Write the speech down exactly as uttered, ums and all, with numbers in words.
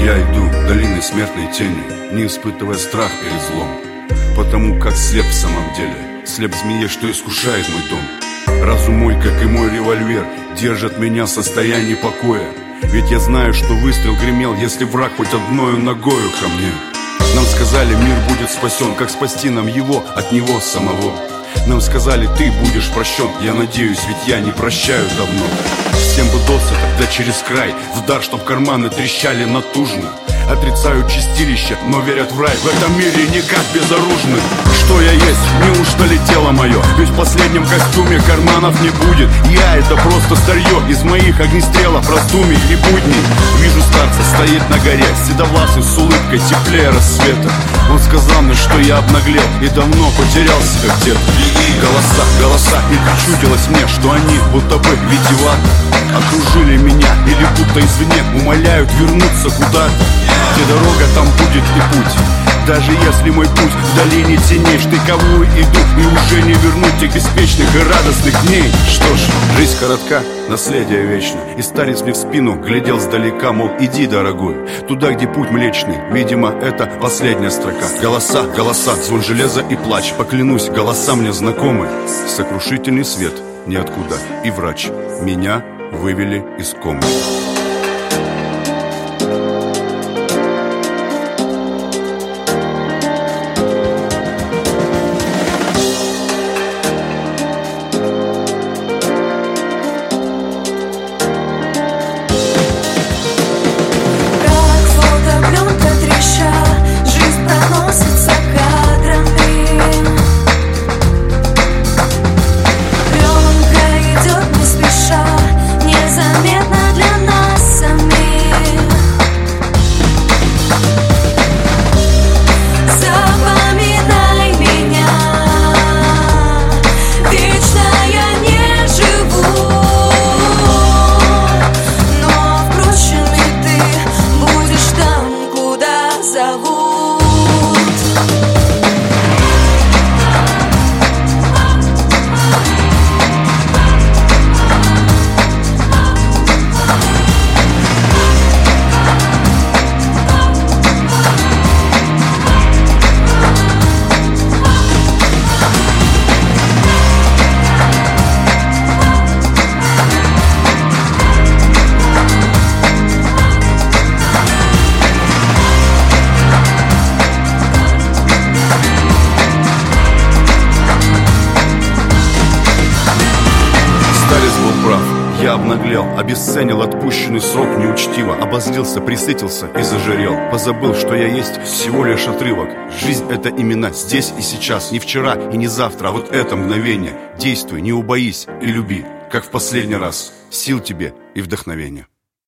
Я иду долиной смертной тени, не испытывая страх перед злом, потому как слеп в самом деле, слеп змее, что искушает мой дом. Разум мой, как и мой револьвер, держит меня в состоянии покоя. Ведь я знаю, что выстрел гремел, если враг хоть одною ногою ко мне. Нам сказали, мир будет спасен, как спасти нам его от него самого. Нам сказали, ты будешь прощен, я надеюсь, ведь я не прощаю давно. Всем бы досыта, да через край, в дар, чтоб карманы трещали натужно. Отрицают чистилище, но верят в рай, в этом мире никак безоружны. Что я есть? Неужто ли тело мое? Ведь в последнем костюме карманов не будет. Я это просто старье из моих огнестрелов, раздумий и будней. Вижу старца, стоит на горе, седовласый, с улыбкой теплее рассвета. Он сказал мне, что я обнаглел и давно потерял себя где-то. Голоса, голоса, и причудилось мне, что они будто бы витиевато окружили меня или будто извне умоляют вернуться куда-то, где дорога, там будет и путь. Даже если мой путь в долине теней штыковую иду, и уже не вернуть тех беспечных и радостных дней. Что ж, жизнь коротка, наследие вечно. И старец мне в спину глядел сдалека, мол, иди, дорогой, туда, где путь млечный. Видимо, это последняя строка. Голоса, голоса, звон железа и плач. Поклянусь, голоса мне знакомы. Сокрушительный свет ниоткуда и врач. Меня вывели из комы. Я обнаглел, обесценил отпущенный срок неучтиво. Обозлился, присытился и зажирел. Позабыл, что я есть всего лишь отрывок. Жизнь — это именно здесь и сейчас. Не вчера и не завтра, а вот это мгновение. Действуй, не убоись и люби, как в последний раз. Сил тебе и вдохновения.